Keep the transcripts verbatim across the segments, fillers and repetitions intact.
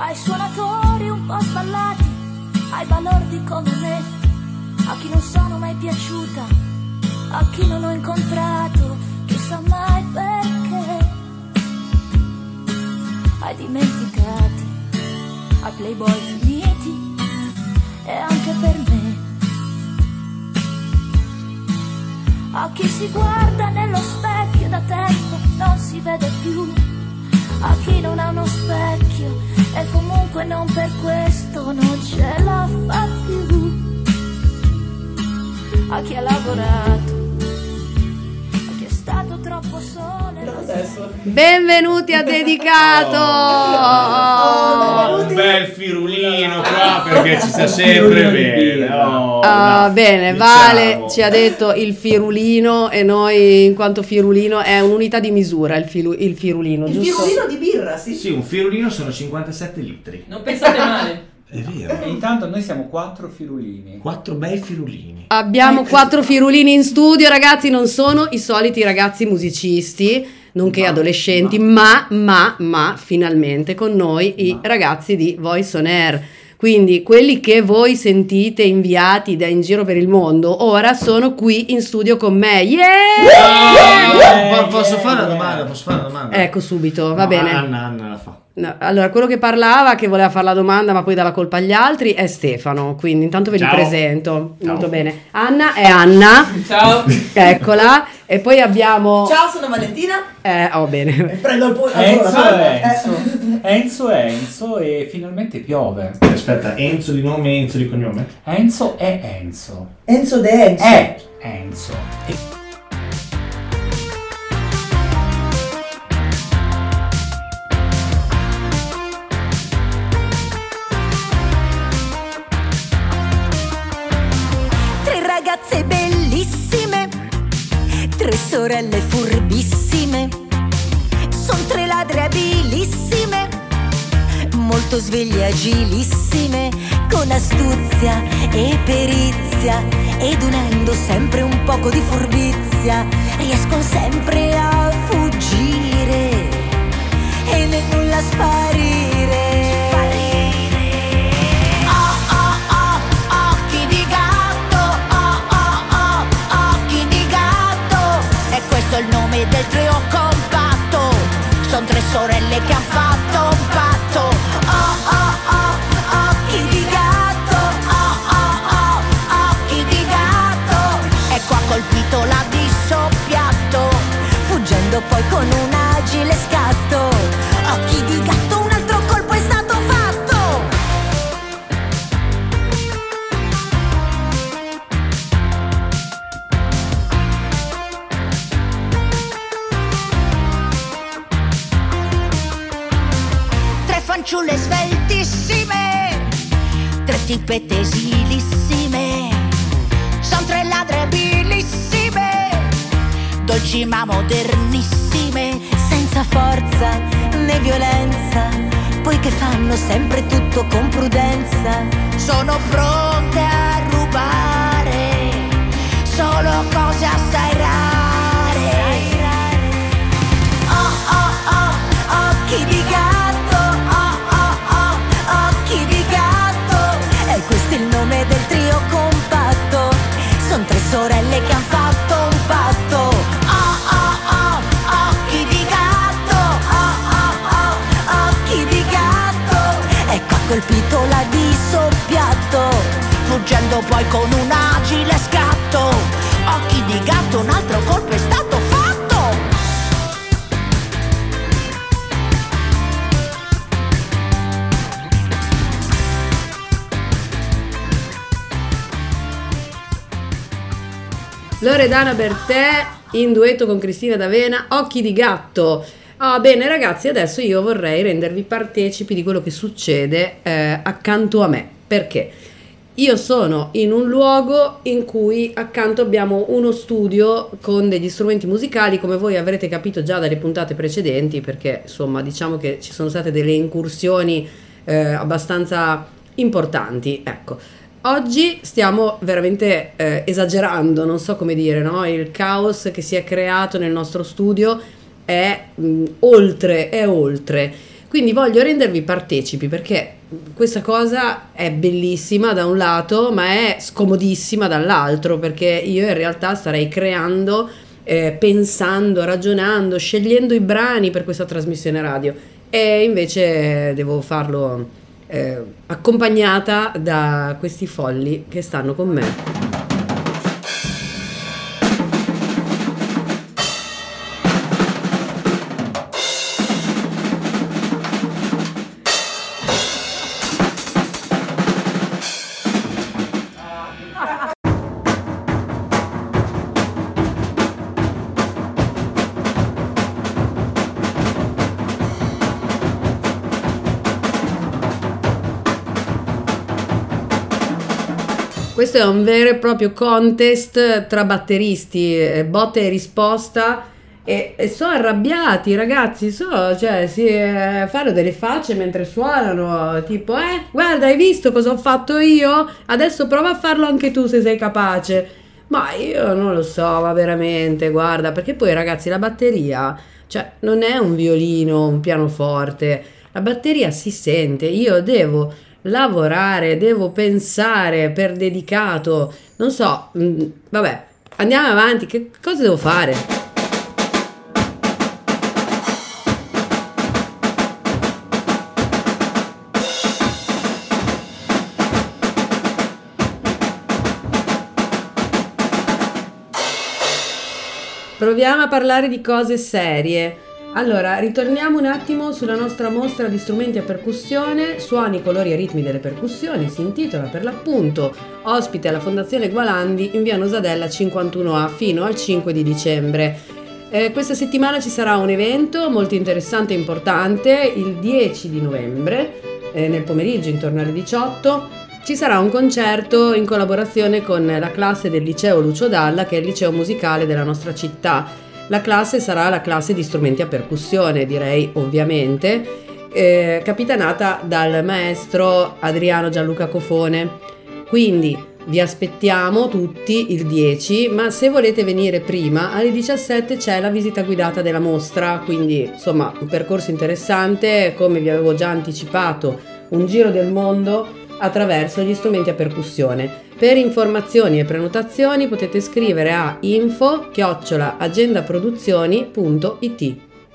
ai suonatori un po' sballati, ai balordi come me, a chi non sono mai piaciuta, a chi non ho incontrato, chissà mai perché, ai dimenticati, ai playboy finiti e anche per me, a chi si guarda nello specchio da tempo non si vede più, a chi non ha uno specchio e comunque non per questo non ce la fa più, a chi ha lavorato, a chi è stato troppo solo. Benvenuti a Dedicato. Oh, oh, un bel firulino qua perché ci sta sempre bene. Oh, ah, no, bene, diciamo. Vale ci ha detto il firulino e noi in quanto firulino è un'unità di misura il, filu, il firulino, il giusto? firulino di birra, sì. Sì, un firulino sono cinquantasette litri. Non pensate male. È vero. E intanto noi siamo quattro firulini. Quattro bei firulini. Abbiamo quattro firulini in studio, ragazzi, non sono i soliti ragazzi musicisti, nonché Ma, adolescenti, ma, ma, ma, finalmente con noi ma. i ragazzi di Voice on Air. Quindi quelli che voi sentite inviati da in giro per il mondo, ora sono qui in studio con me. Yeah! yeah! Posso fare una domanda? Posso fare una domanda? Ecco, subito, va no, bene. Anna, Anna la fa. No, allora, quello che parlava, che voleva fare la domanda ma poi dà la colpa agli altri, è Stefano, quindi intanto ve li Ciao. presento. Ciao. Molto bene. Anna è Anna. Ciao. Eccola. E poi abbiamo... Ciao, sono Valentina. Eh, oh bene. Prendo il po- Enzo allora, è Enzo. Enzo è Enzo e finalmente piove. Aspetta, Enzo di nome e Enzo di cognome? Enzo è Enzo. Enzo De Enzo. È Enzo. E- Ragazze bellissime, tre sorelle furbissime, son tre ladre abilissime, molto sveglie agilissime, con astuzia e perizia, ed unendo sempre un poco di furbizia, riescono sempre a fuggire e nel nulla sparire. Il nome del trio compatto, son tre sorelle che han fatto un patto. Oh oh oh, occhi di gatto, oh oh oh, occhi di gatto. Ecco ha colpito l'ha dissoppiato, fuggendo poi con un agile scatto. Occhi di gatto, un altro colpo è stato fatto. Fanciulle sveltissime, tre tippette esilissime, son tre ladre abilissime, dolci ma modernissime, senza forza né violenza, poiché fanno sempre tutto con prudenza, sono pronte a rubare solo cose assai rare. Oh oh oh, occhi di gatto, questo è il nome del trio compatto, son tre sorelle che han fatto un patto. Oh oh oh, occhi di gatto, oh oh oh, occhi di gatto. Ecco ha colpito l'ha dissoppiato, fuggendo poi con un agile scatto. Occhi di gatto, un altro colpo è stato fatto. Loredana Bertè in duetto con Cristina D'Avena, Occhi di gatto. Ah, bene ragazzi, adesso io vorrei rendervi partecipi di quello che succede eh, accanto a me, perché io sono in un luogo in cui accanto abbiamo uno studio con degli strumenti musicali, come voi avrete capito già dalle puntate precedenti, perché insomma diciamo che ci sono state delle incursioni eh, abbastanza importanti, ecco. Oggi stiamo veramente eh, esagerando, non so come dire, no? Il caos che si è creato nel nostro studio è mh, oltre, è oltre. Quindi voglio rendervi partecipi perché questa cosa è bellissima da un lato, ma è scomodissima dall'altro, perché io in realtà starei creando, eh, pensando, ragionando, scegliendo i brani per questa trasmissione radio, e invece devo farlo eh, accompagnata da questi folli che stanno con me. Questo è un vero e proprio contest tra batteristi, eh, botta e risposta, e, e sono arrabbiati ragazzi, so, cioè si eh, fanno delle facce mentre suonano, tipo eh guarda, hai visto cosa ho fatto io? Adesso prova a farlo anche tu se sei capace. Ma io non lo so, ma veramente, guarda, perché poi ragazzi la batteria, cioè non è un violino, un pianoforte, la batteria si sente, io devo lavorare, devo pensare per dedicato, non so, mh, vabbè, andiamo avanti, che cosa devo fare? Proviamo a parlare di cose serie. Allora, ritorniamo un attimo sulla nostra mostra di strumenti a percussione, suoni, colori e ritmi delle percussioni, si intitola per l'appunto, ospite alla Fondazione Gualandi in via Nosadella cinquantuno A fino al cinque di dicembre. Eh, questa settimana ci sarà un evento molto interessante e importante, il dieci di novembre, eh, nel pomeriggio intorno alle diciotto, ci sarà un concerto in collaborazione con la classe del liceo Lucio Dalla, che è il liceo musicale della nostra città. La classe sarà la classe di strumenti a percussione, direi ovviamente, eh, capitanata dal maestro Adriano Gianluca Cofone. Quindi vi aspettiamo tutti il dieci, ma se volete venire prima, alle diciassette c'è la visita guidata della mostra, quindi insomma un percorso interessante, come vi avevo già anticipato, un giro del mondo attraverso gli strumenti a percussione. Per informazioni e prenotazioni potete scrivere a info chiocciola agendaproduzioni punto it.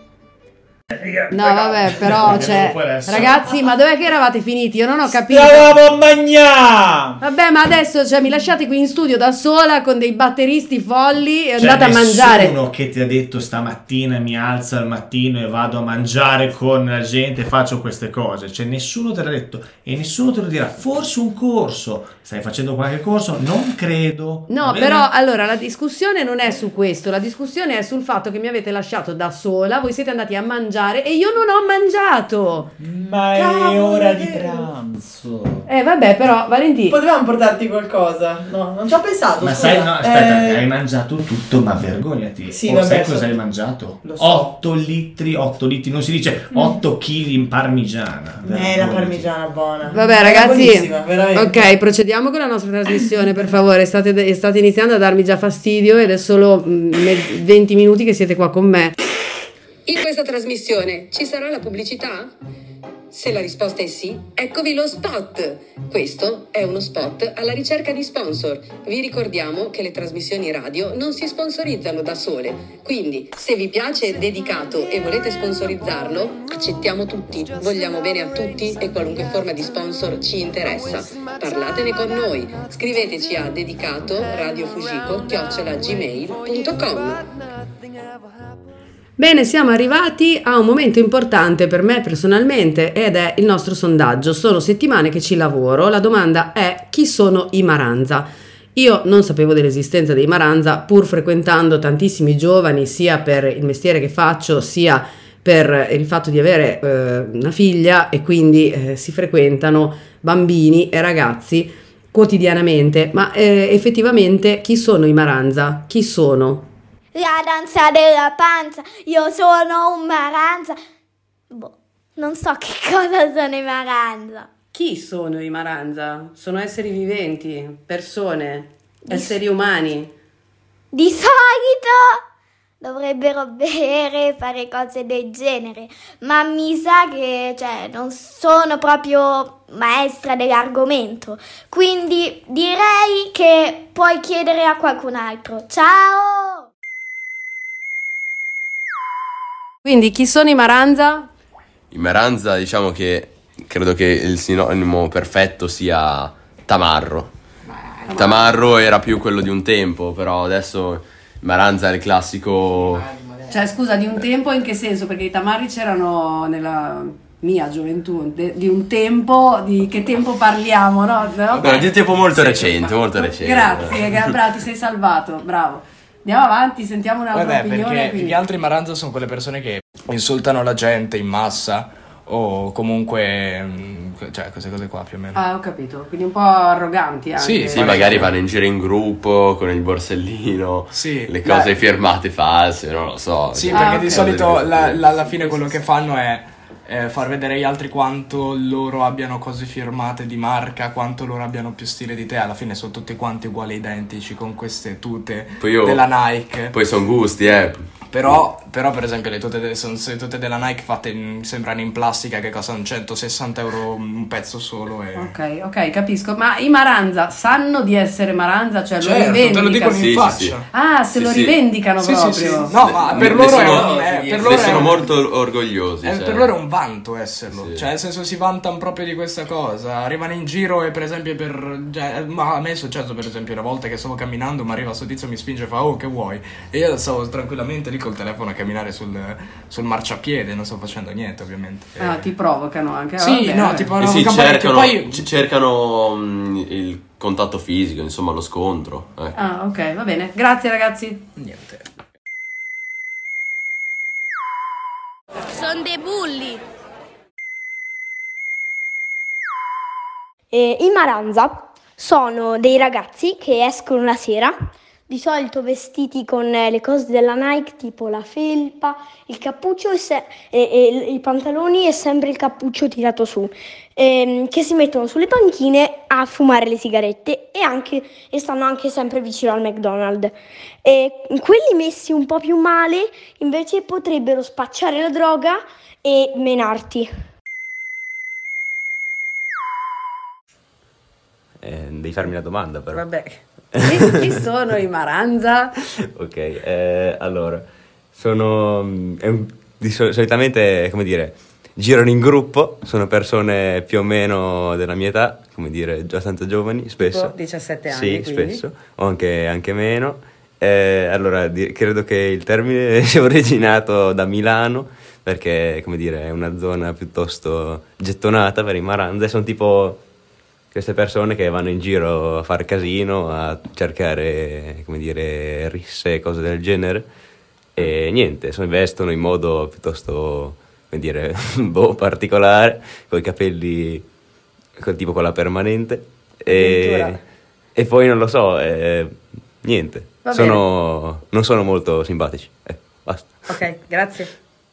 No vabbè, però cioè, ragazzi, ma dov'è che eravate finiti? Io non ho capito. Stavamo a mangiare! Vabbè, ma adesso cioè, mi lasciate qui in studio da sola con dei batteristi folli e Cioè, andate a mangiare. Nessuno che ti ha detto stamattina mi alzo al mattino e vado a mangiare con la gente e faccio queste cose. Cioè nessuno te l'ha detto e nessuno te lo dirà. Forse un corso. Stai facendo qualche corso? Non credo. No, però allora la discussione non è su questo, la discussione è sul fatto che mi avete lasciato da sola, voi siete andati a mangiare e io non ho mangiato. Ma è Cavolo, ora è di vero. pranzo. Eh vabbè, però Valentino, Potevamo portarti qualcosa? No, non ci ho pensato. Ma scusa. sai, no, aspetta, Eh, hai mangiato tutto, ma vergognati. Sì, O vabbè, sai so- cosa hai mangiato? lo so. otto litri, otto litri, non si dice otto chili in parmigiana. Eh, la Vergognati. parmigiana buona. vabbè Era ragazzi, buonissima, veramente. ok, procediamo con la nostra trasmissione, per favore. State, state iniziando a darmi già fastidio ed è solo mm, me- venti minuti che siete qua con me. In questa trasmissione ci sarà la pubblicità? Se la risposta è sì, eccovi lo spot. Questo è uno spot alla ricerca di sponsor. Vi ricordiamo che le trasmissioni radio non si sponsorizzano da sole. Quindi, se vi piace Dedicato e volete sponsorizzarlo, accettiamo tutti. Vogliamo bene a tutti e qualunque forma di sponsor ci interessa. Parlatene con noi. Scriveteci a dedicato radiofujiko chiocciola gmail punto com. Bene, siamo arrivati a un momento importante per me personalmente ed è il nostro sondaggio. Sono settimane che ci lavoro, la domanda è: chi sono i Maranza? Io non sapevo dell'esistenza dei Maranza, pur frequentando tantissimi giovani sia per il mestiere che faccio sia per il fatto di avere eh, una figlia, e quindi eh, si frequentano bambini e ragazzi quotidianamente. Ma eh, effettivamente chi sono i Maranza? Chi sono? La danza della panza, io sono un Maranza. Boh, non so che cosa sono i Maranza. Chi sono i Maranza? Sono esseri viventi, persone, esseri umani. Di solito dovrebbero bere, fare cose del genere, ma mi sa che cioè, non sono proprio maestra dell'argomento, quindi direi che puoi chiedere a qualcun altro. Ciao! Quindi chi sono i Maranza? I Maranza, diciamo che credo che il sinonimo perfetto sia tamarro. Tamarro era più quello di un tempo, però adesso Maranza è il classico. Cioè, scusa, di un tempo in che senso? Perché i tamarri c'erano nella mia gioventù, de- di un tempo, di che tempo parliamo, no? no? Beh, di un tempo molto recente, molto recente. Grazie, gra- bravo, ti sei salvato, bravo. Andiamo avanti, sentiamo un'altra Vabbè, opinione. perché quindi. più che altro i Maranza sono quelle persone che insultano la gente in massa o comunque, mm, cioè queste cose qua più o meno. Ah, ho capito, quindi un po' arroganti anche. Sì, Sì, magari vanno in giro in gruppo con il borsellino, Sì. le cose Beh. firmate false, non lo so. Sì, Cioè, perché Ah, di ok. solito la- la- alla fine quello che fanno è eh, far vedere agli altri quanto loro abbiano cose firmate di marca, quanto loro abbiano più stile di te. Alla fine sono tutti quanti uguali, identici, con queste tute Poi io- della Nike. Poi sono gusti, eh. Però, però per esempio le tute, de- sono se- tute della Nike fatte in, sembrano in plastica, che costano centosessanta euro un pezzo solo e... Ok, ok, capisco. Ma i Maranza sanno di essere Maranza? Cioè lo Certo, te lo rivendicano? dicono in Sì, sì, faccia. sì. Ah, se Sì, lo sì. rivendicano Sì, proprio. sì, sì. No, ma Ne- per ne loro, sono- è, un- è, per ne loro è sono un- molto orgogliosi. Eh, cioè. per loro è un vanto esserlo, Sì. cioè nel senso si vantano proprio di questa cosa, arrivano in giro e per esempio per, cioè, ma a me è successo per esempio una volta che stavo camminando, mi arriva sto tizio, mi spinge e fa oh che vuoi, e io stavo tranquillamente lì col telefono a camminare sul, sul marciapiede, non sto facendo niente ovviamente. Ah, Eh, ti provocano anche. sì, vabbè, no, vabbè. tipo Eh no, sì, campagna- cercano, poi c- cercano mm, il contatto fisico, insomma lo scontro. Ecco. Ah, ok, va bene. Grazie ragazzi. niente. Sono dei bulli. E I Maranza sono dei ragazzi che escono la sera, di solito vestiti con eh, le cose della Nike, tipo la felpa, il cappuccio e, se- e- e i pantaloni e sempre il cappuccio tirato su, ehm, che si mettono sulle panchine a fumare le sigarette e, anche, e stanno anche sempre vicino al McDonald's. E quelli messi un po' più male invece potrebbero spacciare la droga e menarti. Eh, devi farmi la domanda però. Vabbè. Chi, chi sono i Maranza? Ok, eh, allora, sono, mm, è un- di sol- solitamente, come dire, girano in gruppo, sono persone più o meno della mia età, come dire, già tanto giovani, spesso. Tipo diciassette anni, Sì, quindi. spesso, o anche, anche meno. Eh, allora, di- credo che il termine sia originato da Milano, perché, come dire, è una zona piuttosto gettonata per i Maranza, e sono tipo queste persone che vanno in giro a fare casino, a cercare, come dire, risse e cose del genere, e niente, si vestono in modo piuttosto, come dire, boh, particolare, con i capelli col tipo con la permanente, e, Addirittura. e poi non lo so, eh, niente, Va sono, non sono molto simpatici, eh, basta. Ok, grazie.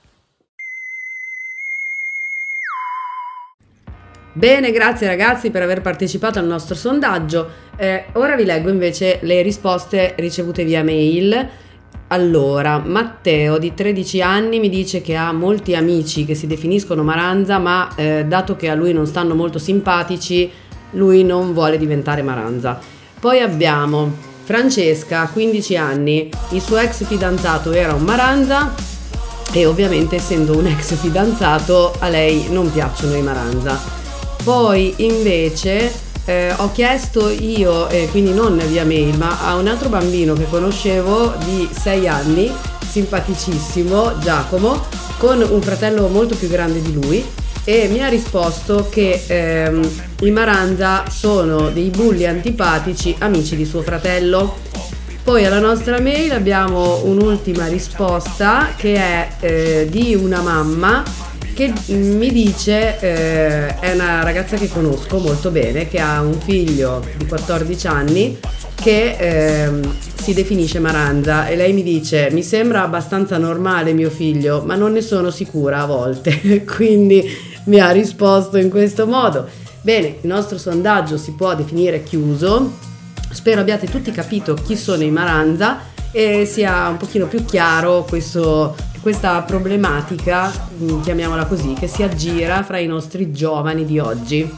Bene, grazie ragazzi per aver partecipato al nostro sondaggio. Eh, ora vi leggo invece le risposte ricevute via mail. Allora, Matteo di tredici anni mi dice che ha molti amici che si definiscono Maranza, ma eh, dato che a lui non stanno molto simpatici, lui non vuole diventare Maranza. Poi abbiamo Francesca, quindici anni, il suo ex fidanzato era un Maranza e ovviamente essendo un ex fidanzato a lei non piacciono i Maranza. Poi invece eh, ho chiesto io, eh, quindi non via mail, ma a un altro bambino che conoscevo di sei anni, simpaticissimo, Giacomo, con un fratello molto più grande di lui, e mi ha risposto che ehm, i Maranza sono dei bulli antipatici, amici di suo fratello. Poi alla nostra mail abbiamo un'ultima risposta che è eh, di una mamma che mi dice, eh, è una ragazza che conosco molto bene, che ha un figlio di quattordici anni che ehm, si definisce Maranza, e lei mi dice mi sembra abbastanza normale mio figlio, ma non ne sono sicura a volte. Quindi mi ha risposto in questo modo. Bene, il nostro sondaggio si può definire chiuso. Spero abbiate tutti capito chi sono i Maranza e sia un pochino più chiaro questo, questa problematica, chiamiamola così, che si aggira fra i nostri giovani di oggi.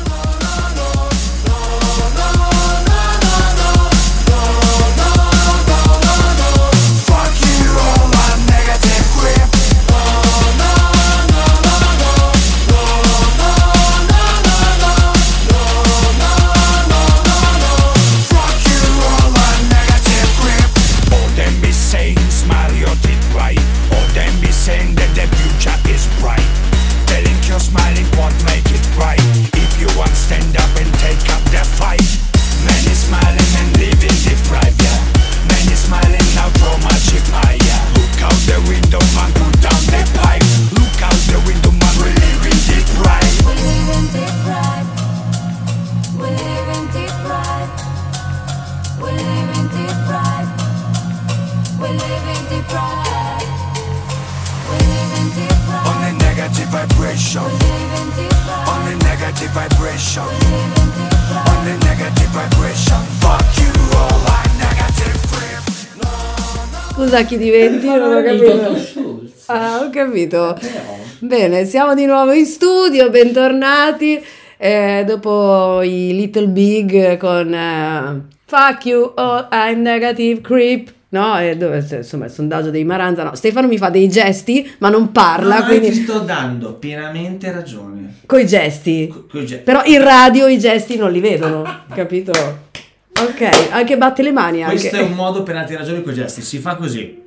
Scusa, chi diventi? Non ho capito. Ah, ho capito. Bene, siamo di nuovo in studio, bentornati. Eh, dopo i Little Big con eh, Fuck you, oh, I'm negative creep. No, eh, dove, insomma, il sondaggio dei Maranza. No, Stefano mi fa dei gesti, ma non parla. No, quindi ti sto dando pienamente ragione. Coi gesti. Co- coi ge- Però in radio i gesti non li vedono, capito? Ok, anche batte le mani. Anche. Questo è un modo per darti ragione coi gesti. Si fa così.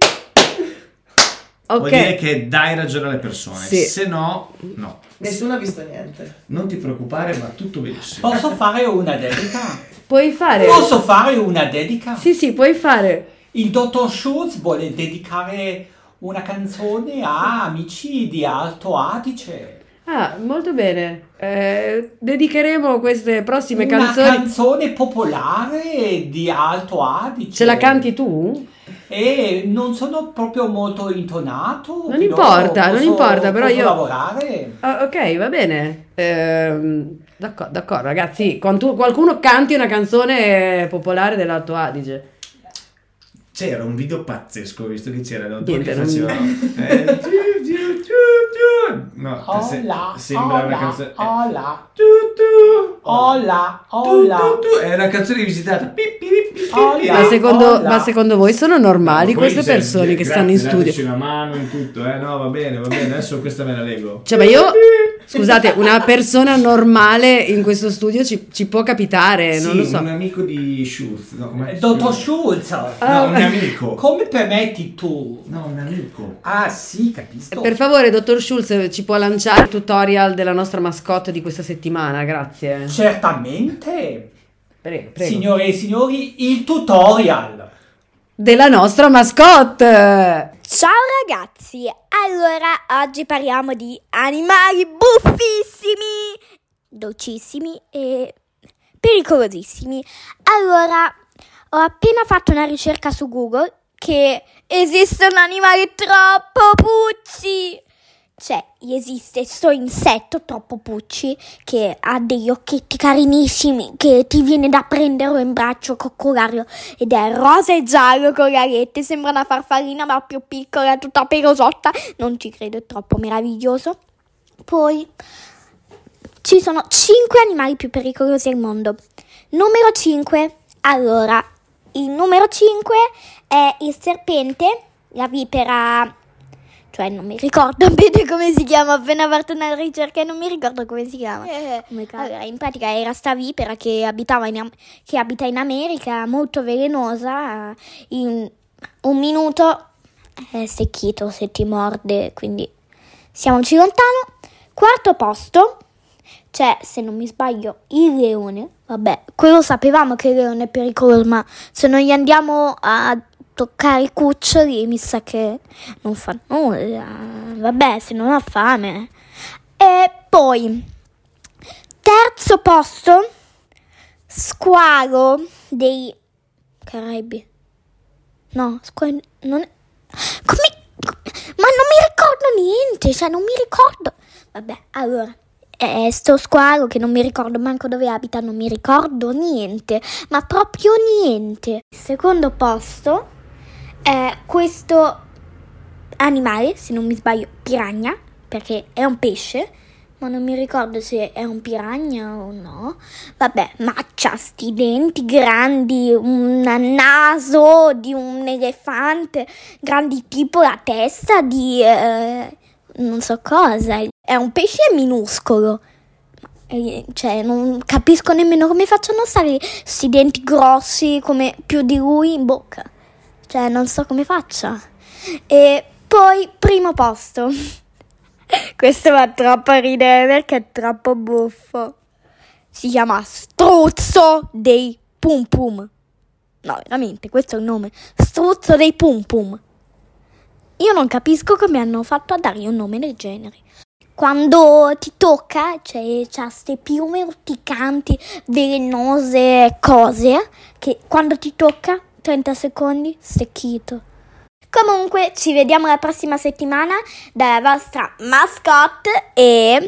Ok. Vuol dire che dai ragione alle persone. Sì. Se no, no. Nessuno ha visto niente. Non ti preoccupare, va tutto benissimo. Posso fare una dedica? Puoi fare. Posso fare una dedica? Sì, sì, puoi fare. Il dottor Schultz vuole dedicare una canzone a amici di Alto Adige. Ah, molto bene. Eh, dedicheremo queste prossime Una canzoni. canzone popolare di Alto Adige. Ce la canti tu? E non sono proprio molto intonato. Non però importa, non posso- importa, però posso io- lavorare. Ah, ok, va bene. Ehm, d'accordo, d'accordo, ragazzi. Quando qualcuno canti una canzone popolare dell'Alto Adige. C'era un video pazzesco, visto che c'era l'autori Niente, che non- facevano eh, giu, giu, giu, giu. No, se- Hola, sembra una hola, canzone eh, hola, tu, tu, hola, tu, hola. tu, tu. È una canzone visitata. Pi, pi, pi, pi, pi. Hola. Ma secondo, hola. ma secondo voi sono normali No, poi queste se- persone che grazie, stanno in studio? dateci una mano in tutto, eh? No, va bene, va bene, adesso questa me la leggo. Cioè, ma io, scusate, una persona normale in questo studio ci, ci può capitare, Sì, non lo so. un amico di Schultz, no, com'è? Dottor Schultz. No, un amico. Come permetti tu? No, un amico. Ah sì, capisco. Per favore, dottor Schultz, ci può lanciare il tutorial della nostra mascotte di questa settimana? Grazie. Certamente. Prego, prego. Signore e signori, il tutorial. Della nostra mascotte! Ciao ragazzi, allora oggi parliamo di animali buffissimi, dolcissimi e pericolosissimi. Allora, ho appena fatto una ricerca su Google che esistono animali troppo pucci. Cioè, esiste sto insetto troppo pucci che ha degli occhietti carinissimi, che ti viene da prenderlo in braccio, coccolario, ed è rosa e giallo con le alette, sembra una farfallina ma più piccola, tutta pelosotta, non ci credo, è troppo meraviglioso. Poi ci sono cinque animali più pericolosi al mondo. Numero cinque, allora, il numero cinque è il serpente, la vipera, cioè non mi ricordo bene come si chiama, ho appena fatto una ricerca e non mi ricordo come si chiama. Eh, allora, in pratica era sta vipera che abitava in, Am- che abita in America, molto velenosa, in un minuto è secchito se ti morde, quindi siamoci lontano. Quarto posto c'è, se non mi sbaglio, il leone. Vabbè, quello sapevamo che il leone è pericoloso, ma se non gli andiamo a toccare i cuccioli mi sa che non fa nulla. Vabbè, se non ha fame. E poi terzo posto, squalo dei Caraibi. No, squalo non è... Come... Ma non mi ricordo niente, cioè non mi ricordo. Vabbè, allora, è sto squalo che non mi ricordo manco dove abita, non mi ricordo niente, ma proprio niente. Secondo posto, è questo animale, se non mi sbaglio, piranha, perché è un pesce, ma non mi ricordo se è un piranha o no. Vabbè, ma c'ha sti denti grandi, un naso di un elefante, grandi tipo la testa di eh, non so cosa. È un pesce minuscolo. E, cioè, non capisco nemmeno come facciano a stare sti denti grossi come più di lui in bocca. Cioè, non so come faccia. E poi, primo posto. Questo va troppo a ridere perché è troppo buffo. Si chiama Struzzo dei Pum Pum. No, veramente, questo è il nome. Struzzo dei Pum Pum. Io non capisco come hanno fatto a dargli un nome del genere. Quando ti tocca, cioè, c'ha ste piume urticanti, velenose cose, che quando ti tocca, trenta secondi, stecchito. Comunque, ci vediamo la prossima settimana dalla vostra mascotte e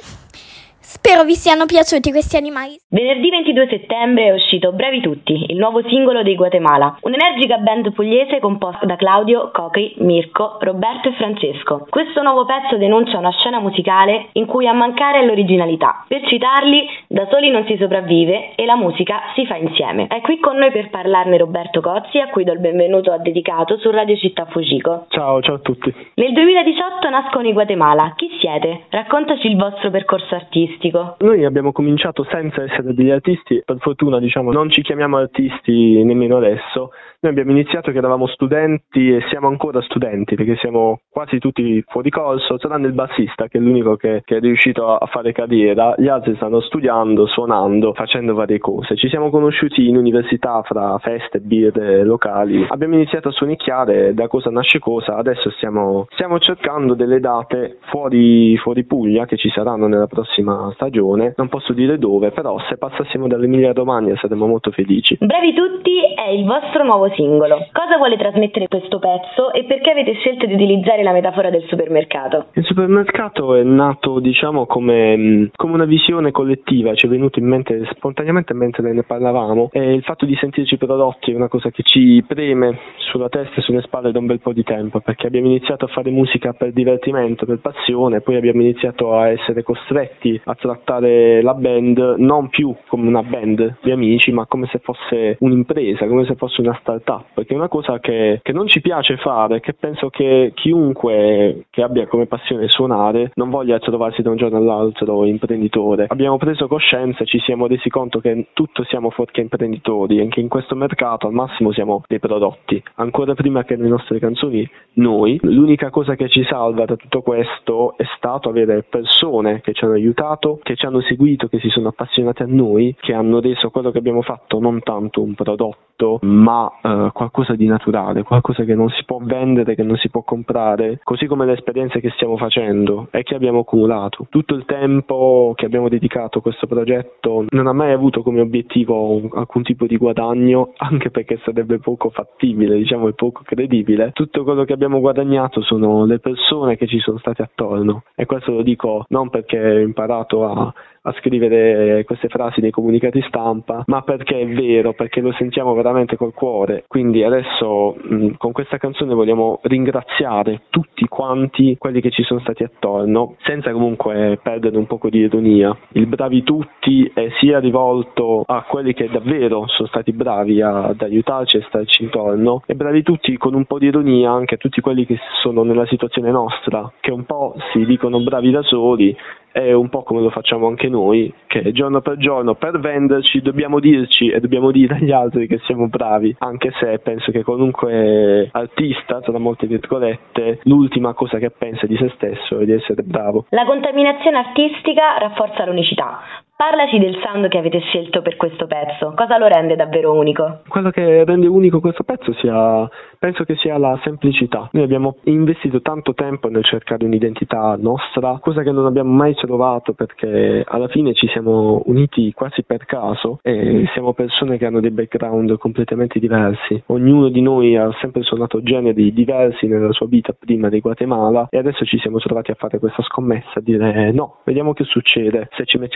spero vi siano piaciuti questi animali. Venerdì ventidue settembre è uscito Bravi Tutti, il nuovo singolo dei Guatemala, un'energica band pugliese composta da Claudio, Cocri, Mirko, Roberto e Francesco. Questo nuovo pezzo denuncia una scena musicale in cui a mancare è l'originalità. Per citarli, da soli non si sopravvive e la musica si fa insieme. È qui con noi per parlarne Roberto Cozzi, a cui do il benvenuto a Dedicato su Radio Città Fugico. Ciao, ciao a tutti. Nel duemiladiciotto nascono i Guatemala. Chi siete? Raccontaci il vostro percorso artistico. Noi abbiamo cominciato senza essere degli artisti, per fortuna diciamo non ci chiamiamo artisti nemmeno adesso. Noi abbiamo iniziato che eravamo studenti e siamo ancora studenti perché siamo quasi tutti fuori corso, tranne il bassista che è l'unico che, che è riuscito a fare carriera. Gli altri stanno studiando, suonando, facendo varie cose. Ci siamo conosciuti in università fra feste, birre locali. Abbiamo iniziato a suonicchiare, da cosa nasce cosa. Adesso stiamo, stiamo cercando delle date fuori, fuori Puglia che ci saranno nella prossima stagione. Non posso dire dove, però se passassimo dall'Emilia Romagna saremmo molto felici. Bravi Tutti è il vostro nuovo singolo. Cosa vuole trasmettere questo pezzo e perché avete scelto di utilizzare la metafora del supermercato? Il supermercato è nato, diciamo, come, come una visione collettiva, ci è venuto in mente spontaneamente mentre ne parlavamo, e il fatto di sentirci prodotti è una cosa che ci preme sulla testa e sulle spalle da un bel po' di tempo, perché abbiamo iniziato a fare musica per divertimento, per passione, poi abbiamo iniziato a essere costretti a trattare la band non più come una band di amici, ma come se fosse un'impresa, come se fosse una startup, perché è una cosa che, che non ci piace fare, che penso che chiunque che abbia come passione suonare non voglia trovarsi da un giorno all'altro imprenditore. Abbiamo preso coscienza e ci siamo resi conto che tutto siamo fuorché imprenditori e che in questo mercato al massimo siamo dei prodotti, ancora prima che le nostre canzoni noi. L'unica cosa che ci salva da tutto questo è stato avere persone che ci hanno aiutato, che ci hanno seguito, che si sono appassionate a noi, che hanno reso quello che abbiamo fatto non tanto un prodotto ma uh, qualcosa di naturale, qualcosa che non si può vendere, che non si può comprare, così come le esperienze che stiamo facendo e che abbiamo accumulato. Tutto il tempo che abbiamo dedicato a questo progetto non ha mai avuto come obiettivo alcun tipo di guadagno, anche perché sarebbe poco fattibile, diciamo, e poco credibile. Tutto quello che abbiamo guadagnato sono le persone che ci sono state attorno, e questo lo dico non perché ho imparato a a scrivere queste frasi nei comunicati stampa, ma perché è vero, perché lo sentiamo veramente col cuore. Quindi adesso mh, con questa canzone vogliamo ringraziare tutti quanti quelli che ci sono stati attorno, senza comunque perdere un poco di ironia. Il Bravi Tutti è sia rivolto a quelli che davvero sono stati bravi a, ad aiutarci e starci intorno, e Bravi Tutti con un po' di ironia anche a tutti quelli che sono nella situazione nostra, che un po' si dicono bravi da soli, è un po' come lo facciamo anche noi, che giorno per giorno per venderci dobbiamo dirci e dobbiamo dire agli altri che siamo bravi, anche se penso che qualunque artista, tra molte virgolette, l'ultima cosa che pensa di se stesso è di essere bravo. La contaminazione artistica rafforza l'unicità. Parlaci del sound che avete scelto per questo pezzo, cosa lo rende davvero unico? Quello che rende unico questo pezzo sia, penso che sia la semplicità. Noi abbiamo investito tanto tempo nel cercare un'identità nostra, cosa che non abbiamo mai trovato, perché alla fine ci siamo uniti quasi per caso e siamo persone che hanno dei background completamente diversi. Ognuno di noi ha sempre suonato generi diversi nella sua vita prima dei Guatemala, e adesso ci siamo trovati a fare questa scommessa, a dire no, vediamo che succede se ci mettiamo tutti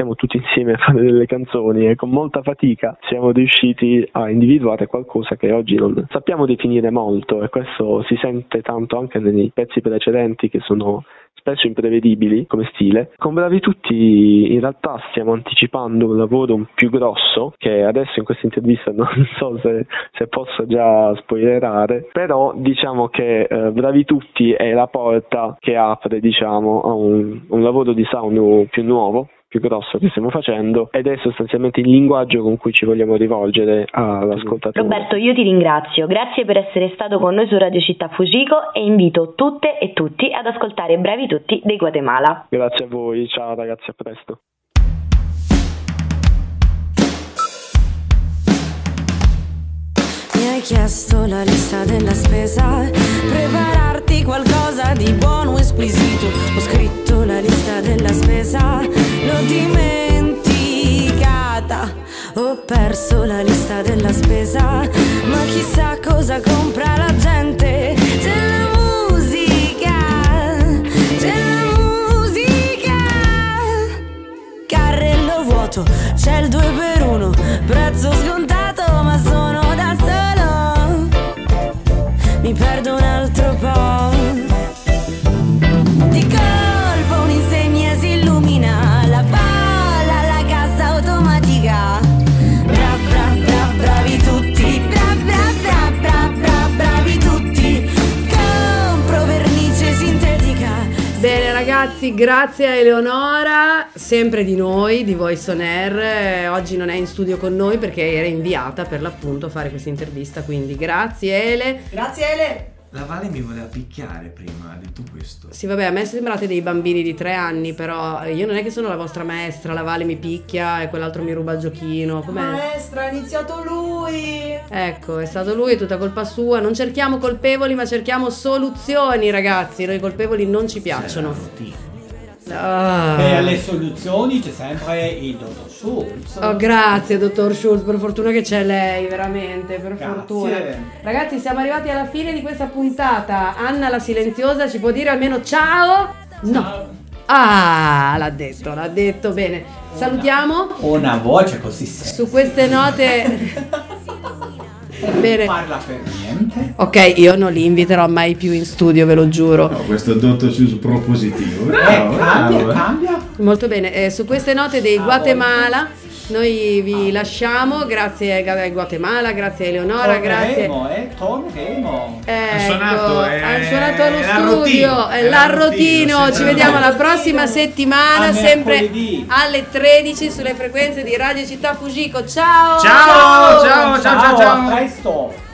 insieme a fare delle canzoni e con molta fatica siamo riusciti a individuare qualcosa che oggi non sappiamo definire molto, e questo si sente tanto anche nei pezzi precedenti che sono spesso imprevedibili come stile. Con Bravi Tutti in realtà stiamo anticipando un lavoro più grosso che adesso in questa intervista non so se, se posso già spoilerare, però diciamo che eh, Bravi Tutti è la porta che apre, diciamo, a un, un lavoro di sound più nuovo, più grosso che stiamo facendo, ed è sostanzialmente il linguaggio con cui ci vogliamo rivolgere all'ascoltatore. Roberto, io ti ringrazio, grazie per essere stato con noi su Radio Città Fugico e invito tutte e tutti ad ascoltare Bravi Tutti dei Guatemala. Grazie a voi, ciao ragazzi, a presto. Mi hai chiesto la lista della spesa, prepararti qualcosa di buono e squisito. Ho scritto la lista della spesa, l'ho dimenticata. Ho perso la lista della spesa, ma chissà cosa compra la gente. C'è la musica, c'è la musica. Carrello vuoto, c'è il due per uno, prezzo scontato, ma sono da solo. Mi perdo un altro po'. Di colpo un'insegna si illumina, la palla alla cassa automatica. Bra bra bra bravi tutti, bra bra bra bra bra bravi tutti. Compro vernice sintetica. Bene ragazzi, grazie a Eleonora, sempre di noi, di Voice on Air. Eh, oggi non è in studio con noi perché era inviata per l'appunto a fare questa intervista, quindi grazie Ele. Grazie Ele. La Vale mi voleva picchiare prima, ha detto questo. Sì vabbè, a me sembrate dei bambini di tre anni, però io non è che sono la vostra maestra, la Vale mi picchia e quell'altro mi ruba il giochino. Com'è? Maestra, ha iniziato lui. Ecco, è stato lui, è tutta colpa sua. Non cerchiamo colpevoli, ma cerchiamo soluzioni, ragazzi. Noi colpevoli non ci piacciono. Ah. E alle soluzioni c'è sempre il dottor Schulz. Oh, grazie dottor Schulz, per fortuna che c'è lei, veramente, per Grazie. fortuna. Ragazzi, siamo arrivati alla fine di questa puntata. Anna la silenziosa ci può dire almeno ciao? No. Ah, l'ha detto, l'ha detto bene. Salutiamo. Una voce così seria. Su queste note bene. Parla per niente. Ok, io non li inviterò mai più in studio, ve lo giuro. No, questo dottor Schulz propositivo. Eh, Bravo, cambia, bravo. cambia. Molto bene, eh, su queste note dei Guatemala noi vi lasciamo, grazie a Guatemala, grazie a Eleonora, grazie. Torneremo, eh, torneremo. Ecco, Ha suonato, è- ha suonato allo è studio, l'arrotino, è è l'arrotino. l'arrotino, Ci sì, vediamo la l'arrotino. prossima settimana, A sempre mercoledì. alle tredici sulle frequenze di Radio Città Fugico. Ciao! Ciao, ciao, ciao, ciao, ciao. A presto.